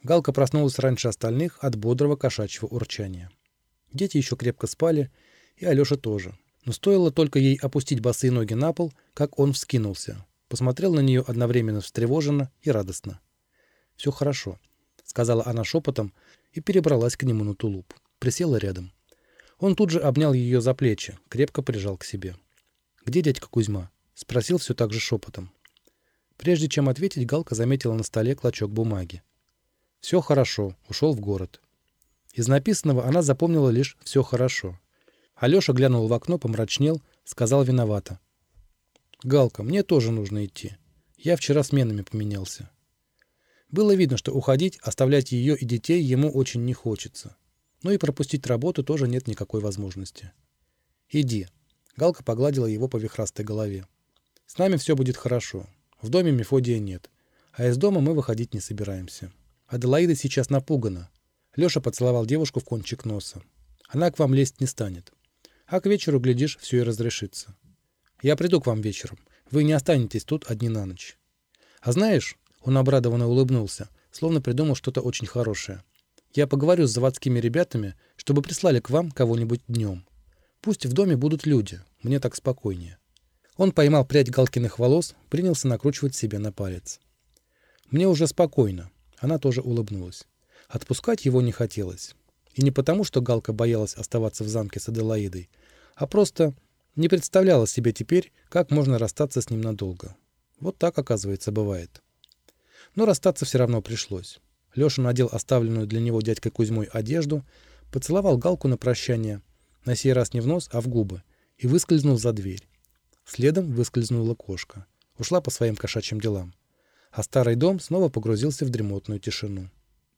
Галка проснулась раньше остальных от бодрого кошачьего урчания. Дети еще крепко спали, и Алеша тоже. Но стоило только ей опустить босые ноги на пол, как он вскинулся. Посмотрел на нее одновременно встревоженно и радостно. «Все хорошо», — сказала она шепотом и перебралась к нему на тулуп. Присела рядом. Он тут же обнял ее за плечи, крепко прижал к себе. «Где дядька Кузьма?» — спросил все так же шепотом. Прежде чем ответить, Галка заметила на столе клочок бумаги. «Все хорошо, ушел в город». Из написанного она запомнила лишь «все хорошо». Алеша глянул в окно, помрачнел, сказал виновато. «Галка, мне тоже нужно идти. Я вчера сменами поменялся». Было видно, что уходить, оставлять ее и детей ему очень не хочется. Но и пропустить работу тоже нет никакой возможности. «Иди». Галка погладила его по вихрастой голове. «С нами все будет хорошо. В доме Мефодия нет. А из дома мы выходить не собираемся. Аделаида сейчас напугана». Леша поцеловал девушку в кончик носа. «Она к вам лезть не станет. А к вечеру, глядишь, все и разрешится. Я приду к вам вечером. Вы не останетесь тут одни на ночь. А знаешь...» Он обрадованно улыбнулся, словно придумал что-то очень хорошее. «Я поговорю с заводскими ребятами, чтобы прислали к вам кого-нибудь днем. Пусть в доме будут люди, мне так спокойнее». Он поймал прядь Галкиных волос, принялся накручивать себе на палец. «Мне уже спокойно». Она тоже улыбнулась. Отпускать его не хотелось. И не потому, что Галка боялась оставаться в замке с Аделаидой, а просто не представляла себе теперь, как можно расстаться с ним надолго. Вот так, оказывается, бывает. Но расстаться все равно пришлось. Леша надел оставленную для него дядькой Кузьмой одежду, поцеловал Галку на прощание, на сей раз не в нос, а в губы, и выскользнул за дверь. Следом выскользнула кошка. Ушла по своим кошачьим делам. А старый дом снова погрузился в дремотную тишину.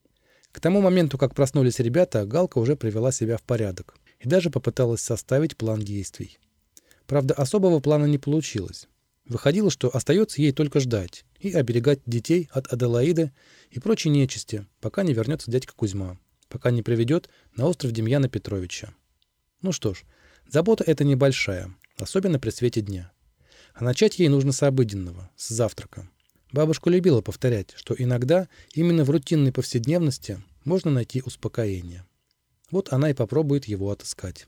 К тому моменту, как проснулись ребята, Галка уже привела себя в порядок и даже попыталась составить план действий. Правда, особого плана не получилось. Выходило, что остается ей только ждать и оберегать детей от Аделаиды и прочей нечисти, пока не вернется дядька Кузьма, пока не приведет на остров Демьяна Петровича. Ну что ж, забота эта небольшая, особенно при свете дня. А начать ей нужно с обыденного, с завтрака. Бабушка любила повторять, что иногда именно в рутинной повседневности можно найти успокоение. Вот она и попробует его отыскать.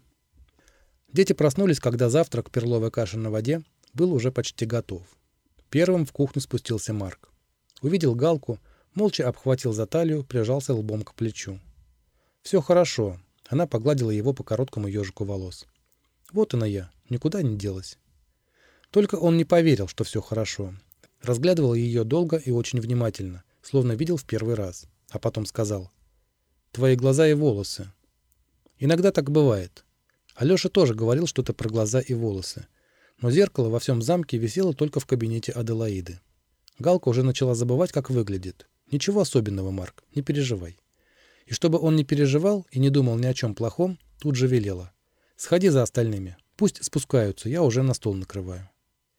Дети проснулись, когда завтрак, перловая каша на воде, был уже почти готов. Первым в кухню спустился Марк. Увидел Галку, молча обхватил за талию, прижался лбом к плечу. «Все хорошо», — она погладила его по короткому ежику волос. «Вот она я, никуда не делась». Только он не поверил, что все хорошо. Разглядывал ее долго и очень внимательно, словно видел в первый раз, а потом сказал: «Твои глаза и волосы». Иногда так бывает. Алеша тоже говорил что-то про глаза и волосы. Но зеркало во всем замке висело только в кабинете Аделаиды. Галка уже начала забывать, как выглядит. «Ничего особенного, Марк, не переживай». И чтобы он не переживал и не думал ни о чем плохом, тут же велела: «Сходи за остальными, пусть спускаются, я уже на стол накрываю».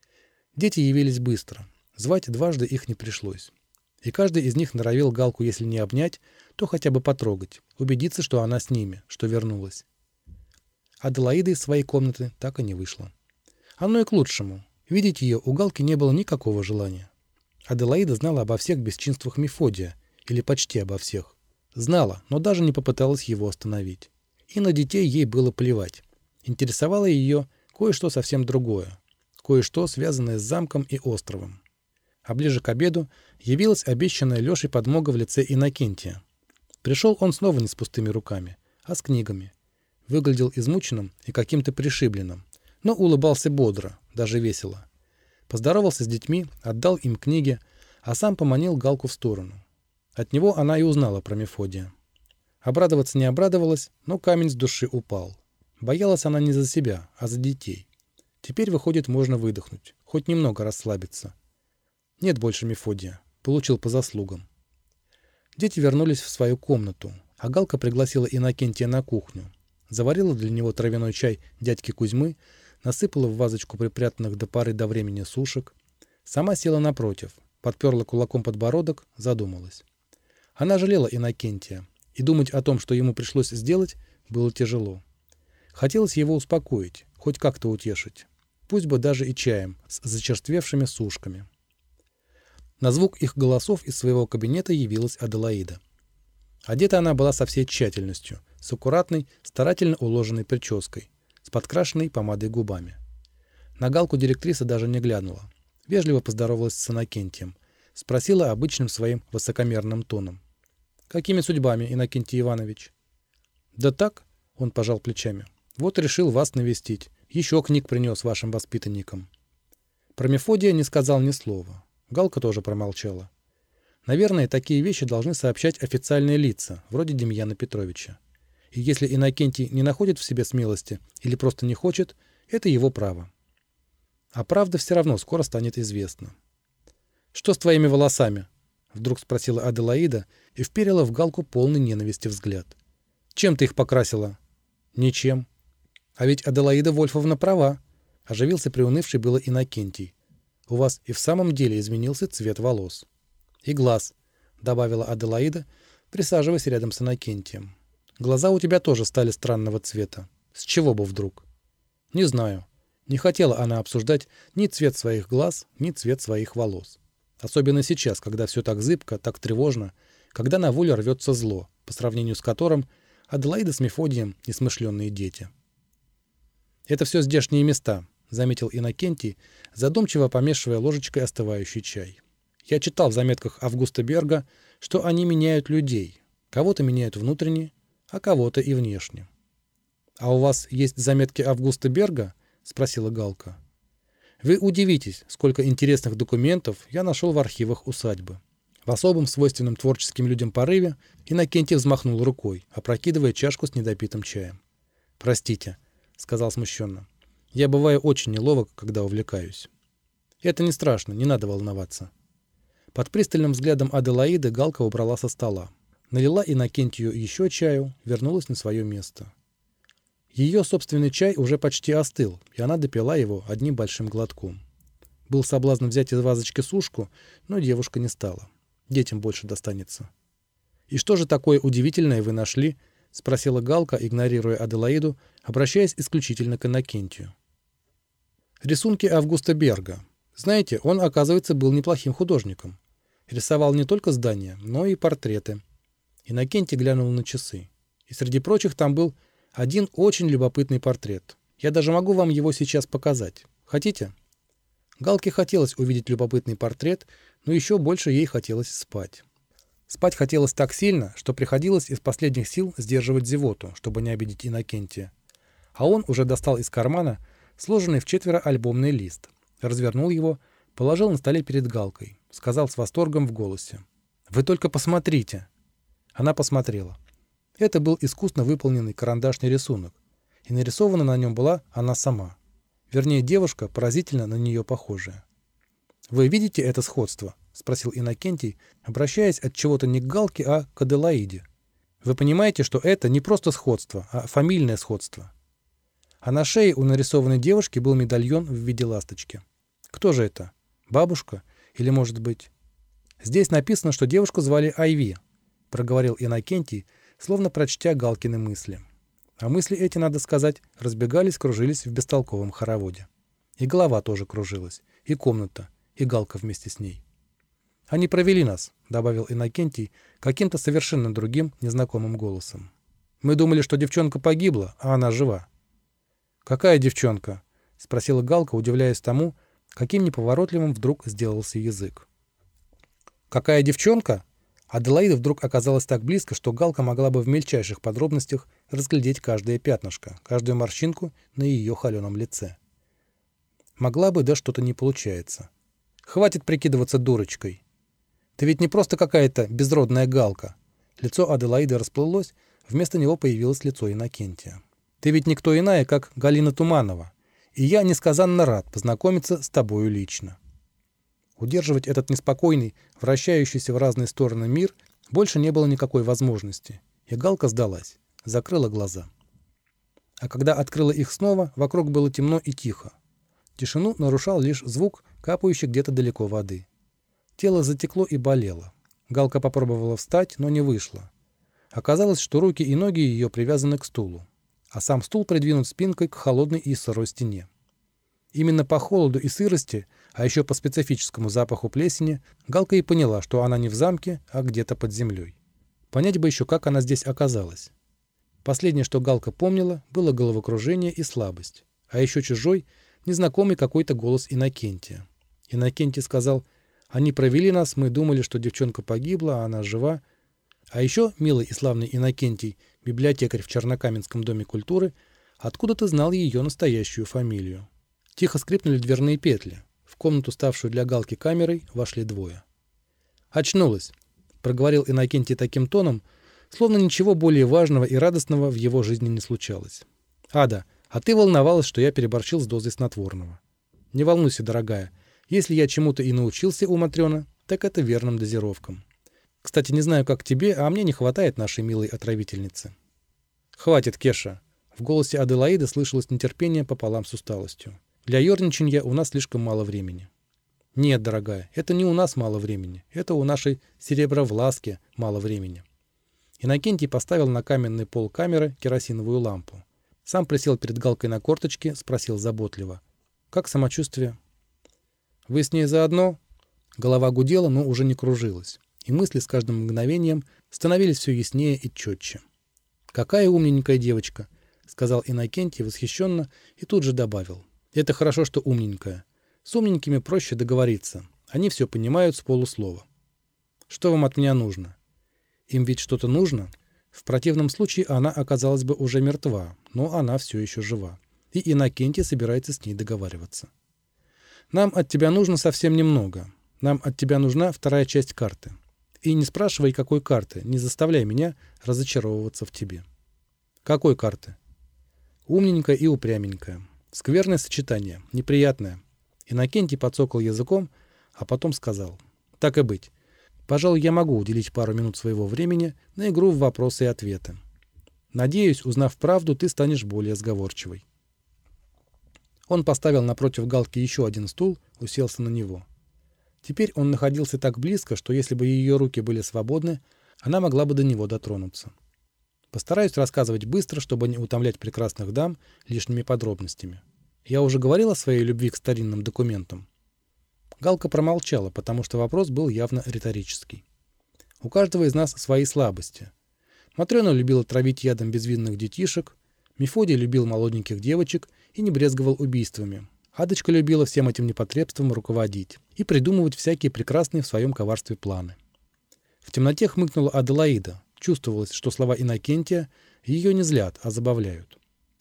Дети явились быстро. Звать дважды их не пришлось. И каждый из них норовил Галку, если не обнять, то хотя бы потрогать, убедиться, что она с ними, что вернулась. Аделаида из своей комнаты так и не вышла. Оно и к лучшему. Видеть ее у Галки не было никакого желания. Аделаида знала обо всех бесчинствах Мефодия, или почти обо всех. Знала, но даже не попыталась его остановить. И на детей ей было плевать. Интересовало ее кое-что совсем другое. Кое-что, связанное с замком и островом. А ближе к обеду явилась обещанная Лешей подмога в лице Иннокентия. Пришел он снова не с пустыми руками, а с книгами. Выглядел измученным и каким-то пришибленным, но улыбался бодро, даже весело. Поздоровался с детьми, отдал им книги, а сам поманил Галку в сторону. От него она и узнала про Мефодия. Обрадоваться не обрадовалась, но камень с души упал. Боялась она не за себя, а за детей. Теперь, выходит, можно выдохнуть, хоть немного расслабиться. Нет больше Мефодия. Получил по заслугам. Дети вернулись в свою комнату, а Галка пригласила Иннокентия на кухню. Заварила для него травяной чай дядьки Кузьмы, насыпала в вазочку припрятанных до поры до времени сушек. Сама села напротив, подперла кулаком подбородок, задумалась. Она жалела Иннокентия, и думать о том, что ему пришлось сделать, было тяжело. Хотелось его успокоить, хоть как-то утешить. Пусть бы даже и чаем с зачерствевшими сушками. На звук их голосов из своего кабинета явилась Аделаида. Одета она была со всей тщательностью, с аккуратной, старательно уложенной прической, с подкрашенной помадой губами. На Галку директриса даже не глянула. Вежливо поздоровалась с Иннокентием. Спросила обычным своим высокомерным тоном. «Какими судьбами, Иннокентий Иванович?» «Да так», — он пожал плечами. «Вот решил вас навестить. Еще книг принес вашим воспитанникам». Про Мефодия не сказал ни слова. Галка тоже промолчала. Наверное, такие вещи должны сообщать официальные лица, вроде Демьяна Петровича. И если Иннокентий не находит в себе смелости или просто не хочет, это его право. А правда все равно скоро станет известна. «Что с твоими волосами?» — вдруг спросила Аделаида и вперила в Галку полный ненависти взгляд. «Чем ты их покрасила?» «Ничем». «А ведь Аделаида Вольфовна права», — оживился приунывший было Иннокентий. «У вас и в самом деле изменился цвет волос». «И глаз», — добавила Аделаида, присаживаясь рядом с Иннокентием. «Глаза у тебя тоже стали странного цвета. С чего бы вдруг?» «Не знаю». Не хотела она обсуждать ни цвет своих глаз, ни цвет своих волос. Особенно сейчас, когда все так зыбко, так тревожно, когда на волю рвется зло, по сравнению с которым Аделаида с Мефодием — несмышленные дети. «Это все здешние места», — заметил Иннокентий, задумчиво помешивая ложечкой остывающий чай. «Я читал в заметках Августа Берга, что они меняют людей. Кого-то меняют внутренне, а кого-то и внешне». «А у вас есть заметки Августа Берга?» — спросила Галка. «Вы удивитесь, сколько интересных документов я нашел в архивах усадьбы». В особом свойственном творческим людям порыве Иннокентий взмахнул рукой, опрокидывая чашку с недопитым чаем. «Простите», — сказал смущенно. «Я бываю очень неловок, когда увлекаюсь». «Это не страшно, не надо волноваться». Под пристальным взглядом Аделаиды Галка убрала со стола. Налила Иннокентию еще чаю, вернулась на свое место. Ее собственный чай уже почти остыл, и она допила его одним большим глотком. Был соблазн взять из вазочки сушку, но девушка не стала. Детям больше достанется. «И что же такое удивительное вы нашли?» — спросила Галка, игнорируя Аделаиду, обращаясь исключительно к Иннокентию. «Рисунки Августа Берга. Знаете, он, оказывается, был неплохим художником. Рисовал не только здания, но и портреты». Иннокентий глянул на часы. И среди прочих там был один очень любопытный портрет. Я даже могу вам его сейчас показать. Хотите? Галке хотелось увидеть любопытный портрет, но еще больше ей хотелось спать. Спать хотелось так сильно, что приходилось из последних сил сдерживать зевоту, чтобы не обидеть Иннокентия. А он уже достал из кармана сложенный вчетверо альбомный лист, развернул его, положил на столе перед Галкой, сказал с восторгом в голосе: «Вы только посмотрите!» Она посмотрела. Это был искусно выполненный карандашный рисунок, и нарисована на нем была она сама. Вернее, девушка, поразительно на нее похожая. «Вы видите это сходство?» — спросил Иннокентий, обращаясь от чего-то не к Галке, а к Аделаиде. «Вы понимаете, что это не просто сходство, а фамильное сходство?» А на шее у нарисованной девушки был медальон в виде ласточки. Кто же это? Бабушка? Или, может быть... «Здесь написано, что девушку звали Айви», — проговорил Иннокентий, словно прочтя Галкины мысли. А мысли эти, надо сказать, разбегались, кружились в бестолковом хороводе. И голова тоже кружилась, и комната, и Галка вместе с ней. «Они провели нас», — добавил Иннокентий каким-то совершенно другим, незнакомым голосом. «Мы думали, что девчонка погибла, а она жива». «Какая девчонка?» — спросила Галка, удивляясь тому, каким неповоротливым вдруг сделался язык. «Какая девчонка?» Аделаида вдруг оказалась так близко, что Галка могла бы в мельчайших подробностях разглядеть каждое пятнышко, каждую морщинку на ее холеном лице. Могла бы, да что-то не получается. «Хватит прикидываться дурочкой. Ты ведь не просто какая-то безродная Галка». Лицо Аделаиды расплылось, вместо него появилось лицо Иннокентия. «Ты ведь никто иная, как Галина Туманова, и я несказанно рад познакомиться с тобою лично». Удерживать этот неспокойный, вращающийся в разные стороны мир больше не было никакой возможности, и Галка сдалась, закрыла глаза. А когда открыла их снова, вокруг было темно и тихо. Тишину нарушал лишь звук, капающий где-то далеко воды. Тело затекло и болело. Галка попробовала встать, но не вышло. Оказалось, что руки и ноги ее привязаны к стулу, а сам стул придвинут спинкой к холодной и сырой стене. Именно по холоду и сырости, а еще по специфическому запаху плесени, Галка и поняла, что она не в замке, а где-то под землей. Понять бы еще, как она здесь оказалась. Последнее, что Галка помнила, было головокружение и слабость. А еще чужой, незнакомый какой-то голос Иннокентия. Иннокентий сказал: «Они провели нас, мы думали, что девчонка погибла, а она жива». А еще, милый и славный Иннокентий, библиотекарь в Чернокаменском доме культуры, откуда-то знал ее настоящую фамилию. Тихо скрипнули дверные петли. В комнату, ставшую для Галки камерой, вошли двое. «Очнулась», — проговорил Иннокентий таким тоном, словно ничего более важного и радостного в его жизни не случалось. «Ада, а ты волновалась, что я переборщил с дозой снотворного. Не волнуйся, дорогая, если я чему-то и научился у Матрёны, так это верным дозировкам. Кстати, не знаю, как тебе, а мне не хватает нашей милой отравительницы». «Хватит, Кеша». В голосе Аделаиды слышалось нетерпение пополам с усталостью. «Для ерничанья у нас слишком мало времени». «Нет, дорогая, это не у нас мало времени. Это у нашей Серебровласки мало времени». Иннокентий поставил на каменный пол камеры керосиновую лампу. Сам присел перед Галкой на корточки, спросил заботливо: «Как самочувствие?» «Вы с ней заодно?» Голова гудела, но уже не кружилась, и мысли с каждым мгновением становились все яснее и четче. «Какая умненькая девочка!» — сказал Иннокентий восхищенно и тут же добавил: «Это хорошо, что умненькая. С умненькими проще договориться. Они все понимают с полуслова. Что вам от меня нужно?» Им ведь что-то нужно. В противном случае она оказалась бы уже мертва, но она все еще жива. И Иннокентий собирается с ней договариваться. «Нам от тебя нужно совсем немного. Нам от тебя нужна вторая часть карты. И не спрашивай, какой карты, не заставляй меня разочаровываться в тебе». «Какой карты?» «Умненькая и упряменькая. Скверное сочетание, неприятное». Иннокентий подсокал языком, а потом сказал: «Так и быть. Пожалуй, я могу уделить пару минут своего времени на игру в вопросы и ответы. Надеюсь, узнав правду, ты станешь более сговорчивой». Он поставил напротив Галки еще один стул, уселся на него. Теперь он находился так близко, что если бы ее руки были свободны, она могла бы до него дотронуться. Постараюсь рассказывать быстро, чтобы не утомлять прекрасных дам лишними подробностями. Я уже говорил о своей любви к старинным документам. Галка промолчала, потому что вопрос был явно риторический. У каждого из нас свои слабости. Матрёна любила травить ядом безвинных детишек, Мефодий любил молоденьких девочек и не брезговал убийствами. Адочка любила всем этим непотребством руководить и придумывать всякие прекрасные в своем коварстве планы. В темноте хмыкнула Аделаида. Чувствовалось, что слова Иннокентия ее не злят, а забавляют.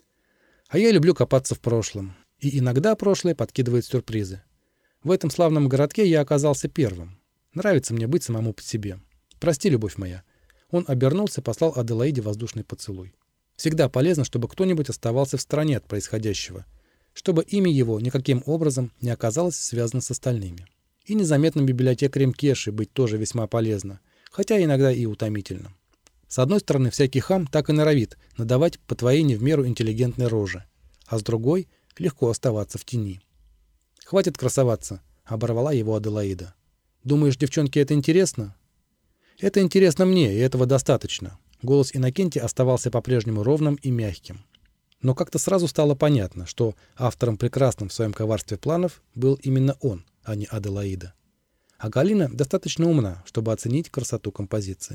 «А я люблю копаться в прошлом. И иногда прошлое подкидывает сюрпризы. В этом славном городке я оказался первым. Нравится мне быть самому по себе. Прости, любовь моя». Он обернулся, послал Аделаиде воздушный поцелуй. Всегда полезно, чтобы кто-нибудь оставался в стороне от происходящего, чтобы имя его никаким образом не оказалось связано с остальными. И незаметным библиотекарем Кеши быть тоже весьма полезно, хотя иногда и утомительно. С одной стороны, всякий хам так и норовит надавать по твоей не в меру интеллигентной роже, а с другой — легко оставаться в тени. «Хватит красоваться», — оборвала его Аделаида. «Думаешь, девчонке это интересно?» «Это интересно мне, и этого достаточно». Голос Иннокентия оставался по-прежнему ровным и мягким. Но как-то сразу стало понятно, что автором прекрасным в своем коварстве планов был именно он, а не Аделаида. А Галина достаточно умна, чтобы оценить красоту композиции.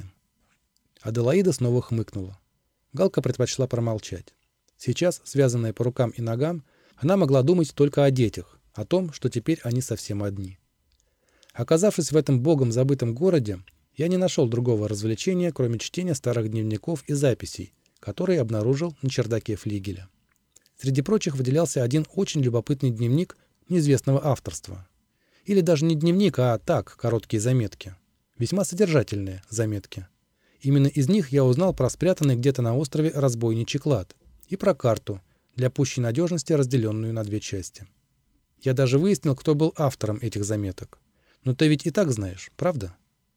Аделаида снова хмыкнула. Галка предпочла промолчать. Сейчас, связанная по рукам и ногам, она могла думать только о детях, о том, что теперь они совсем одни. Оказавшись в этом богом забытом городе, я не нашел другого развлечения, кроме чтения старых дневников и записей, которые обнаружил на чердаке флигеля. Среди прочих выделялся один очень любопытный дневник неизвестного авторства. Или даже не дневник, а так, короткие заметки. Весьма содержательные заметки. Именно из них я узнал про спрятанный где-то на острове разбойничий клад и про карту, для пущей надежности разделенную на две части. Я даже выяснил, кто был автором этих заметок. Но ты ведь и так знаешь, правда?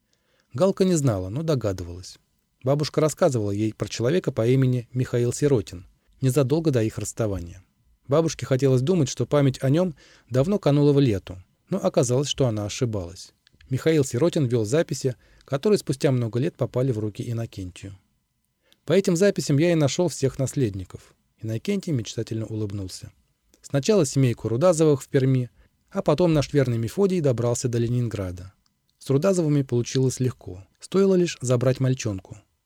Галка не знала, но догадывалась. Бабушка рассказывала ей про человека по имени Михаил Сиротин, незадолго до их расставания. Бабушке хотелось думать, что память о нем давно канула в лету, но оказалось, что она ошибалась. Михаил Сиротин вел записи, которые спустя много лет попали в руки Иннокентию. По этим записям я и нашел всех наследников. Иннокентий мечтательно улыбнулся. Сначала семейку Рудазовых в Перми, а потом наш верный Мефодий добрался до Ленинграда. С Рудазовыми получилось легко. Стоило лишь забрать мальчонку.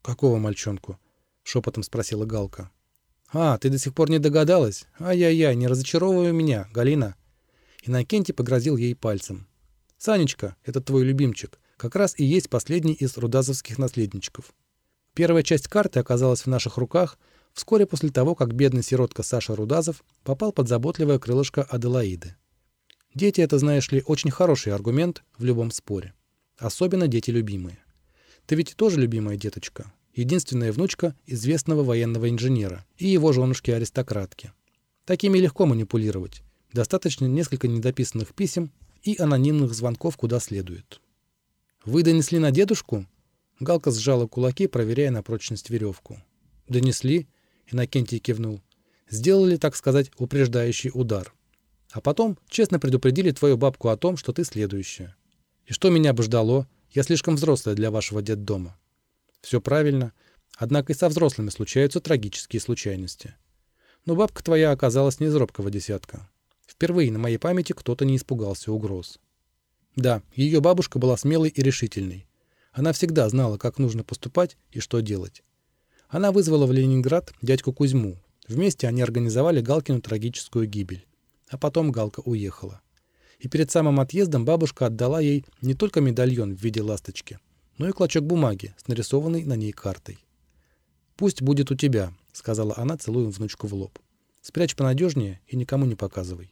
«Какого мальчонку?» — шепотом спросила Галка. «А, ты до сих пор не догадалась? Ай-яй-яй, не разочаровывай меня, Галина!» Иннокентий погрозил ей пальцем. «Санечка, это твой любимчик, как раз и есть последний из рудазовских наследничков. Первая часть карты оказалась в наших руках вскоре после того, как бедный сиротка Саша Рудазов попал под заботливое крылышко Аделаиды. Дети — это, знаешь ли, очень хороший аргумент в любом споре. Особенно дети любимые. Ты ведь тоже любимая деточка, единственная внучка известного военного инженера и его женушки-аристократки. Такими легко манипулировать. Достаточно несколько недописанных писем и анонимных звонков куда следует. «Вы донесли на дедушку?» Галка сжала кулаки, проверяя на прочность веревку. «Донесли?» — Иннокентий кивнул. «Сделали, так сказать, упреждающий удар. А потом честно предупредили твою бабку о том, что ты следующая. И что меня бы ждало? Я слишком взрослая для вашего детдома». «Все правильно. Однако и со взрослыми случаются трагические случайности. Но бабка твоя оказалась не из робкого десятка. Впервые на моей памяти кто-то не испугался угроз. Да, ее бабушка была смелой и решительной. Она всегда знала, как нужно поступать и что делать. Она вызвала в Ленинград дядьку Кузьму. Вместе они организовали Галкину трагическую гибель. А потом Галка уехала. И перед самым отъездом бабушка отдала ей не только медальон в виде ласточки, но и клочок бумаги с нарисованной на ней картой. «Пусть будет у тебя», — сказала она, целуя внучку в лоб. «Спрячь понадежнее и никому не показывай».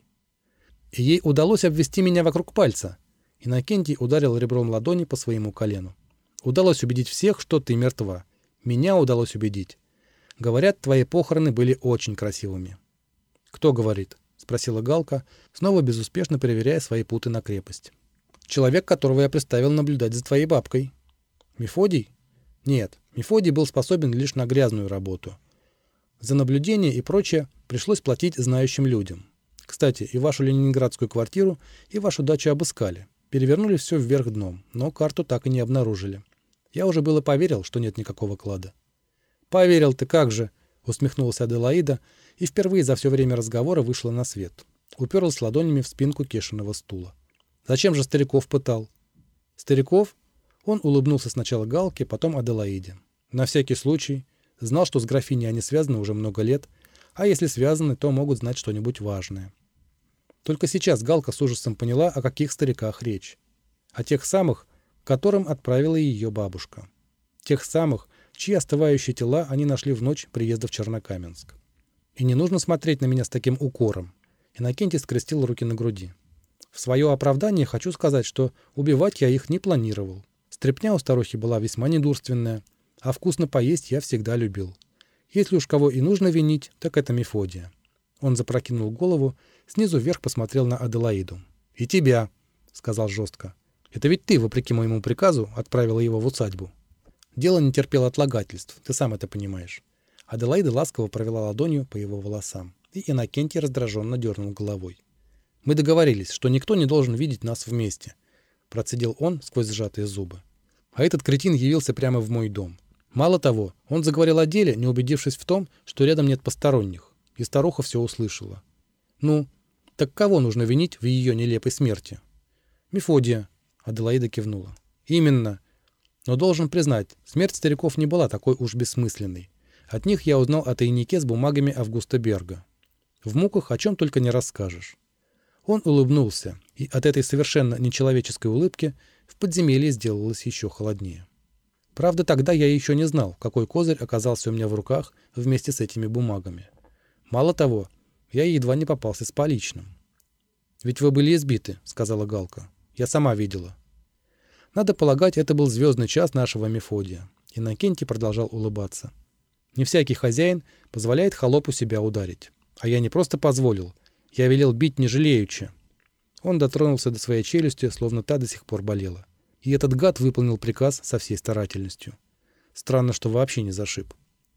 И ей удалось обвести меня вокруг пальца. Иннокентий ударил ребром ладони по своему колену. «Удалось убедить всех, что ты мертва. Меня удалось убедить. Говорят, твои похороны были очень красивыми». «Кто говорит?» — спросила Галка, снова безуспешно проверяя свои путы на крепость. «Человек, которого я приставил наблюдать за твоей бабкой». «Мефодий?» «Нет, Мефодий был способен лишь на грязную работу. За наблюдение и прочее пришлось платить знающим людям. Кстати, и вашу ленинградскую квартиру, и вашу дачу обыскали. Перевернули все вверх дном, но карту так и не обнаружили. Я уже было поверил, что нет никакого клада». «Поверил ты, как же!» — усмехнулась Аделаида и впервые за все время разговора вышла на свет. Уперлась ладонями в спинку Кешиного стула. «Зачем же стариков пытал?» «Стариков?» Он улыбнулся сначала Галке, потом Аделаиде. «На всякий случай. Знал, что с графиней они связаны уже много лет, а если связаны, то могут знать что-нибудь важное». Только сейчас Галка с ужасом поняла, о каких стариках речь. О тех самых, к которым отправила ее бабушка. Тех самых, чьи остывающие тела они нашли в ночь приезда в Чернокаменск. И не нужно смотреть на меня с таким укором. Иннокентий скрестил руки на груди. В свое оправдание хочу сказать, что убивать я их не планировал. Стряпня у старухи была весьма недурственная, а вкусно поесть я всегда любил. Если уж кого и нужно винить, так это Мефодия. Он запрокинул голову, снизу вверх посмотрел на Аделаиду. «И тебя», — сказал жестко. «Это ведь ты, вопреки моему приказу, отправила его в усадьбу». Дело не терпело отлагательств, ты сам это понимаешь. Аделаида ласково провела ладонью по его волосам, и Иннокентий раздраженно дернул головой. «Мы договорились, что никто не должен видеть нас вместе», — процедил он сквозь сжатые зубы. «А этот кретин явился прямо в мой дом. Мало того, он заговорил о деле, не убедившись в том, что рядом нет посторонних, и старуха все услышала. Ну, так кого нужно винить в ее нелепой смерти?» «Мефодия», — Аделаида кивнула. «Именно. Но должен признать, смерть стариков не была такой уж бессмысленной. От них я узнал о тайнике с бумагами Августа Берга. В муках о чем только не расскажешь». Он улыбнулся, и от этой совершенно нечеловеческой улыбки в подземелье сделалось еще холоднее. Правда, тогда я еще не знал, какой козырь оказался у меня в руках вместе с этими бумагами. Мало того, я едва не попался с поличным. «Ведь вы были избиты», — сказала Галка. «Я сама видела». Надо полагать, это был звездный час нашего Мефодия. Иннокентий продолжал улыбаться. «Не всякий хозяин позволяет холопу себя ударить. А я не просто позволил. Я велел бить не жалеючи». Он дотронулся до своей челюсти, словно та до сих пор болела. И этот гад выполнил приказ со всей старательностью. Странно, что вообще не зашиб.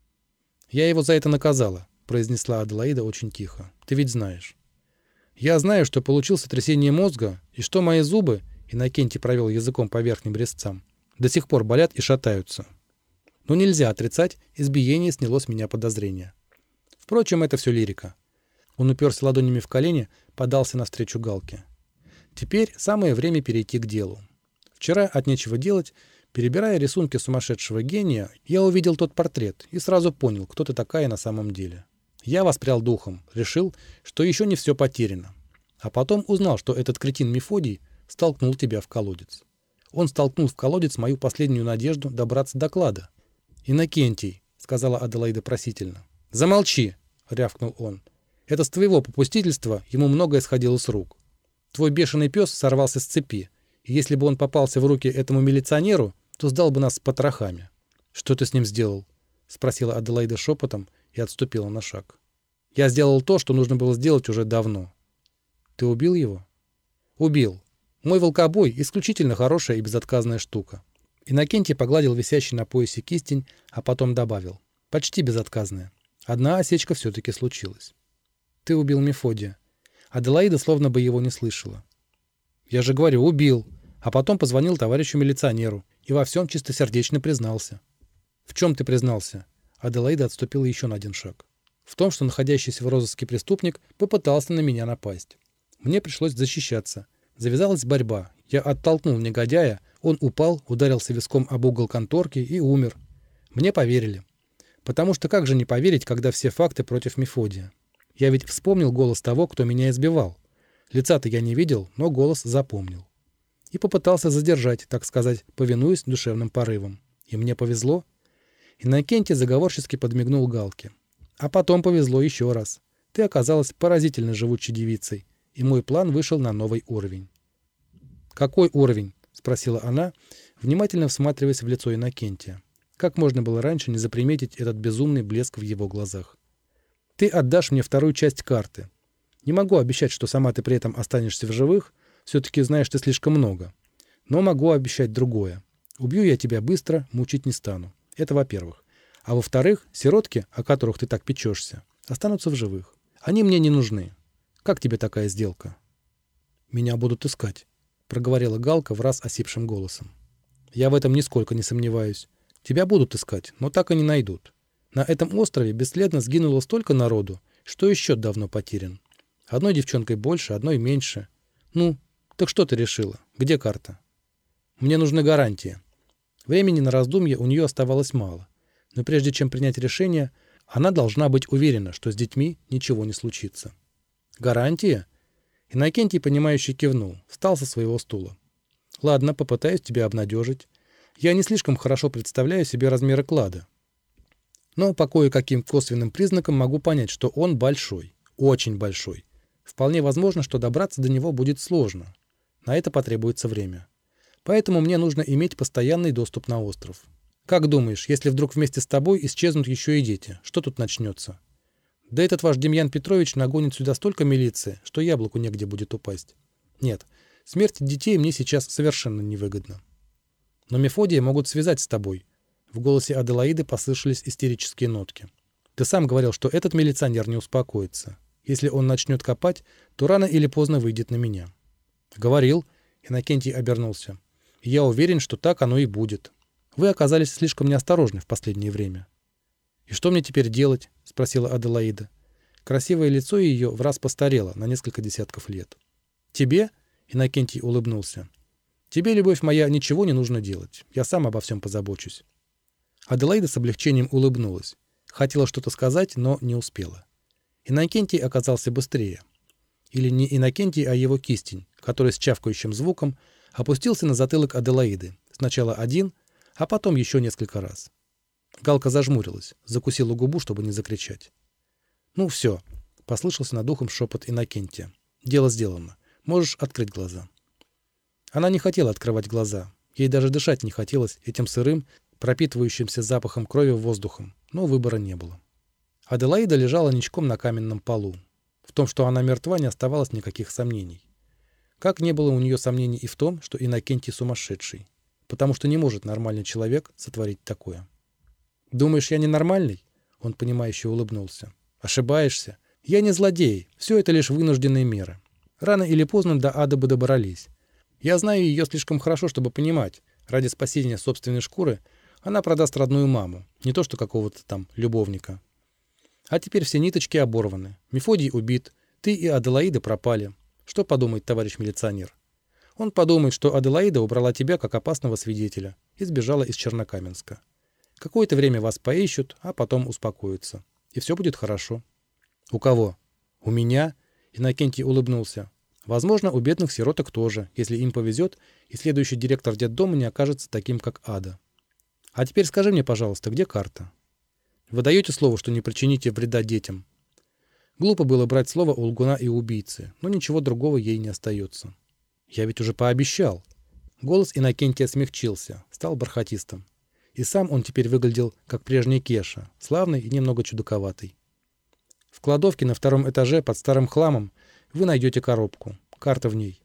«Я его за это наказала», — произнесла Аделаида очень тихо. «Ты ведь знаешь». «Я знаю, что получил сотрясение мозга, и что мои зубы, — Иннокентий провел языком по верхним резцам, — до сих пор болят и шатаются. Но нельзя отрицать, избиение сняло с меня подозрения. Впрочем, это все лирика». Он уперся ладонями в колени, подался навстречу Галке. «Теперь самое время перейти к делу. Вчера от нечего делать Перебирая рисунки сумасшедшего гения, я увидел тот портрет и сразу понял, кто ты такая на самом деле. Я воспрял духом, решил, что еще не все потеряно. А потом узнал, что этот кретин Мефодий столкнул тебя в колодец. Он столкнул в колодец мою последнюю надежду добраться до клада. «Иннокентий», — сказала Аделаида просительно. «Замолчи», — рявкнул он. «Это с твоего попустительства ему многое сходило с рук. Твой бешеный пес сорвался с цепи, и если бы он попался в руки этому милиционеру, то сдал бы нас с потрохами». «Что ты с ним сделал?» — спросила Аделаида шепотом и отступила на шаг. «Я сделал то, что нужно было сделать уже давно». «Ты убил его?» «Убил. Мой волкобой — исключительно хорошая и безотказная штука». Иннокентий погладил висящий на поясе кистень, а потом добавил. «Почти безотказная. Одна осечка все-таки случилась». «Ты убил Мефодия». Аделаида словно бы его не слышала. «Я же говорю, убил. А потом позвонил товарищу милиционеру и во всем чистосердечно признался». «В чем ты признался?» Аделаида отступила еще на один шаг. «В том, что находящийся в розыске преступник попытался на меня напасть. Мне пришлось защищаться. Завязалась борьба. Я оттолкнул негодяя, он упал, ударился виском об угол конторки и умер. Мне поверили. Потому что как же не поверить, когда все факты против Мефодия? Я ведь вспомнил голос того, кто меня избивал. Лица-то я не видел, но голос запомнил. И попытался задержать, так сказать, повинуясь душевным порывам. И мне повезло». Иннокентий заговорчески подмигнул Галке. «А потом повезло еще раз. Ты оказалась поразительно живучей девицей, и мой план вышел на новый уровень». «Какой уровень?» — спросила она, внимательно всматриваясь в лицо Иннокентия. Как можно было раньше не заприметить этот безумный блеск в его глазах? «Ты отдашь мне вторую часть карты. Не могу обещать, что сама ты при этом останешься в живых, все-таки знаешь ты слишком много. Но могу обещать другое. Убью я тебя быстро, мучить не стану. Это во-первых. А во-вторых, сиротки, о которых ты так печешься, останутся в живых. Они мне не нужны. Как тебе такая сделка?» «Меня будут искать», — проговорила Галка враз осипшим голосом. «Я в этом нисколько не сомневаюсь. Тебя будут искать, но так и не найдут. На этом острове бесследно сгинуло столько народу, что и счет давно потерян. Одной девчонкой больше, одной меньше. Ну, так что ты решила? Где карта?» «Мне нужны гарантии». Времени на раздумье у нее оставалось мало. Но прежде чем принять решение, она должна быть уверена, что с детьми ничего не случится. «Гарантия?» Иннокентий, понимающе кивнул, встал со своего стула. «Ладно, попытаюсь тебя обнадежить. Я не слишком хорошо представляю себе размеры клада. Но по кое-каким косвенным признакам могу понять, что он большой, очень большой. Вполне возможно, что добраться до него будет сложно. На это потребуется время. Поэтому мне нужно иметь постоянный доступ на остров. Как думаешь, если вдруг вместе с тобой исчезнут еще и дети, что тут начнется? Да этот ваш Демьян Петрович нагонит сюда столько милиции, что яблоку негде будет упасть. Нет, смерть детей мне сейчас совершенно невыгодна. Но Мефодия могут связать с тобой». В голосе Аделаиды послышались истерические нотки. «Ты сам говорил, что этот милиционер не успокоится. Если он начнет копать, то рано или поздно выйдет на меня». «Говорил», — Иннокентий обернулся. «Я уверен, что так оно и будет. Вы оказались слишком неосторожны в последнее время». «И что мне теперь делать?» — спросила Аделаида. Красивое лицо ее враз постарело на несколько десятков лет. «Тебе?» — Иннокентий улыбнулся. «Тебе, любовь моя, ничего не нужно делать. Я сам обо всем позабочусь». Аделаида с облегчением улыбнулась. Хотела что-то сказать, но не успела. Иннокентий оказался быстрее. Или не Иннокентий, а его кистень, который с чавкающим звуком опустился на затылок Аделаиды. Сначала один, а потом еще несколько раз. Галка зажмурилась, закусила губу, чтобы не закричать. «Ну все», — послышался над ухом шепот Иннокентия. «Дело сделано. Можешь открыть глаза». Она не хотела открывать глаза. Ей даже дышать не хотелось этим сырым, пропитывающимся запахом крови воздухом, но выбора не было. Аделаида лежала ничком на каменном полу. В том, что она мертва, не оставалось никаких сомнений. Как не было у нее сомнений и в том, что Иннокентий сумасшедший, потому что не может нормальный человек сотворить такое. «Думаешь, я ненормальный?» Он понимающе улыбнулся. «Ошибаешься. Я не злодей. Все это лишь вынужденные меры. Рано или поздно до ада бы добрались. Я знаю ее слишком хорошо, чтобы понимать. Ради спасения собственной шкуры она продаст родную маму, не то что какого-то там любовника. А теперь все ниточки оборваны. Мефодий убит. Ты и Аделаида пропали. Что подумает товарищ милиционер? Он подумает, что Аделаида убрала тебя как опасного свидетеля и сбежала из Чернокаменска. Какое-то время вас поищут, а потом успокоятся. И все будет хорошо. У кого? У меня? Иннокентий улыбнулся. Возможно, у бедных сироток тоже, если им повезет, и следующий директор детдома не окажется таким, как Ада. А теперь скажи мне, пожалуйста, где карта? Вы даете слово, что не причините вреда детям? Глупо было брать слово у лгуна и убийцы, но ничего другого ей не остается. Я ведь уже пообещал. Голос Иннокентия смягчился, стал бархатистым. И сам он теперь выглядел, как прежний Кеша, славный и немного чудаковатый. В кладовке на 2-м этаже под старым хламом вы найдете коробку. Карта в ней.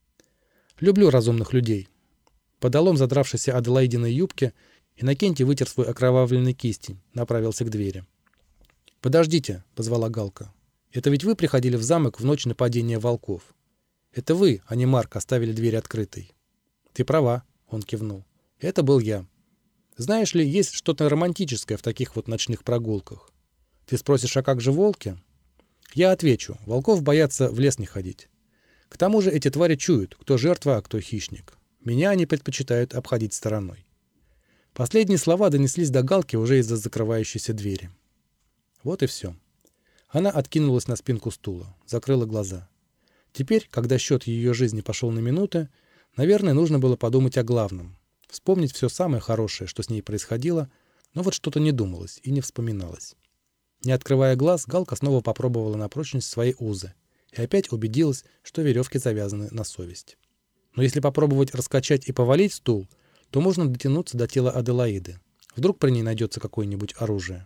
Люблю разумных людей. Подолом задравшейся Аделаидиной юбки Иннокентий вытер свой окровавленный кистень, направился к двери. «Подождите», — позвала Галка. «Это ведь вы приходили в замок в ночь нападения волков? Это вы, а не Марк, оставили дверь открытой». «Ты права», — он кивнул. «Это был я. Знаешь ли, есть что-то романтическое в таких вот ночных прогулках. Ты спросишь, а как же волки? Я отвечу, волков боятся в лес не ходить. К тому же эти твари чуют, кто жертва, а кто хищник. Меня они предпочитают обходить стороной». Последние слова донеслись до Галки уже из-за закрывающейся двери. Вот и все. Она откинулась на спинку стула, закрыла глаза. Теперь, когда счет ее жизни пошел на минуты, наверное, нужно было подумать о главном. Вспомнить все самое хорошее, что с ней происходило, но вот что-то не думалось и не вспоминалось. Не открывая глаз, Галка снова попробовала на прочность свои узы и опять убедилась, что веревки завязаны на совесть. Но если попробовать раскачать и повалить стул, то можно дотянуться до тела Аделаиды. Вдруг при ней найдется какое-нибудь оружие.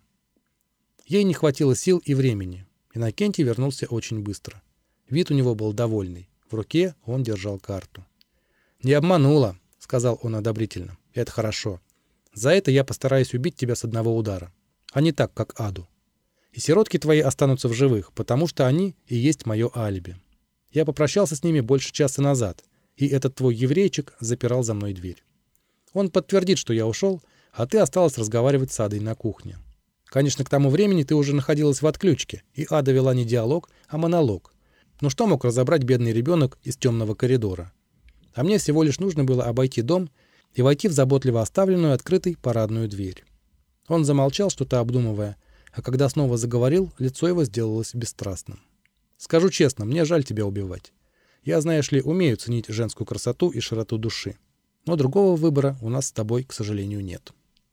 Ей не хватило сил и времени. Иннокентий вернулся очень быстро. Вид у него был довольный. В руке он держал карту. «Не обманула», — сказал он одобрительно. «Это хорошо. За это я постараюсь убить тебя с одного удара. А не так, как Аду. И сиротки твои останутся в живых, потому что они и есть мое алиби. Я попрощался с ними больше часа назад, и этот твой еврейчик запирал за мной дверь. Он подтвердит, что я ушел, а ты осталась разговаривать с Адой на кухне. Конечно, к тому времени ты уже находилась в отключке, и Ада вела не диалог, а монолог. Но что мог разобрать бедный ребенок из темного коридора? А мне всего лишь нужно было обойти дом и войти в заботливо оставленную открытой парадную дверь». Он замолчал, что-то обдумывая, а когда снова заговорил, лицо его сделалось бесстрастным. «Скажу честно, мне жаль тебя убивать. Я, знаешь ли, умею ценить женскую красоту и широту души. Но другого выбора у нас с тобой, к сожалению, нет».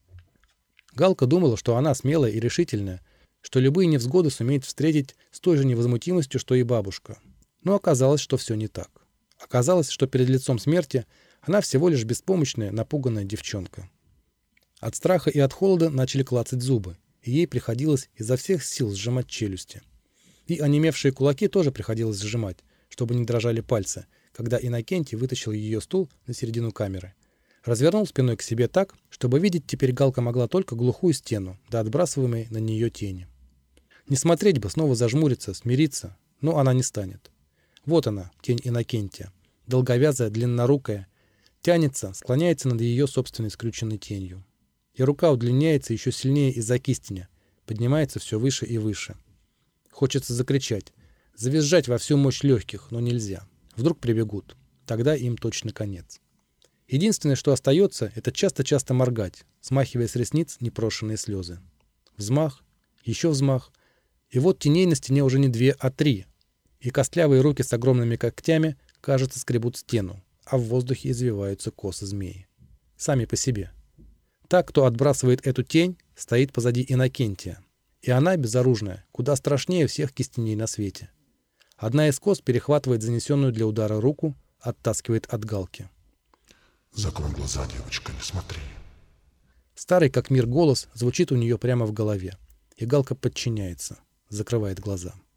Галка думала, что она смелая и решительная, что любые невзгоды сумеет встретить с той же невозмутимостью, что и бабушка. Но оказалось, что все не так. Оказалось, что перед лицом смерти она всего лишь беспомощная, напуганная девчонка. От страха и от холода начали клацать зубы, и ей приходилось изо всех сил сжимать челюсти. И онемевшие кулаки тоже приходилось сжимать, чтобы не дрожали пальцы, когда Иннокентий вытащил ее стул на середину камеры. Развернул спиной к себе так, чтобы видеть теперь Галка могла только глухую стену, да отбрасываемой на нее тени. Не смотреть бы, снова зажмуриться, смириться, но она не станет. Вот она, тень Иннокентия, долговязая, длиннорукая, тянется, склоняется над ее собственной скрюченной тенью. И рука удлиняется еще сильнее из-за кистеня, поднимается все выше и выше. Хочется закричать, завизжать во всю мощь легких, но нельзя. Вдруг прибегут. Тогда им точно конец. Единственное, что остается, это часто-часто моргать, смахивая с ресниц непрошенные слезы. Взмах, еще взмах. И вот теней на стене уже не 2, а 3. И костлявые руки с огромными когтями, кажется, скребут стену, а в воздухе извиваются косы змеи. Сами по себе. Та, кто отбрасывает эту тень, стоит позади Иннокентия. И она, безоружная, куда страшнее всех кистеней на свете. Одна из кос перехватывает занесенную для удара руку, оттаскивает от Галки. «Закрой глаза, девочка, не смотри». Старый как мир голос звучит у нее прямо в голове. И Галка подчиняется, закрывает глаза.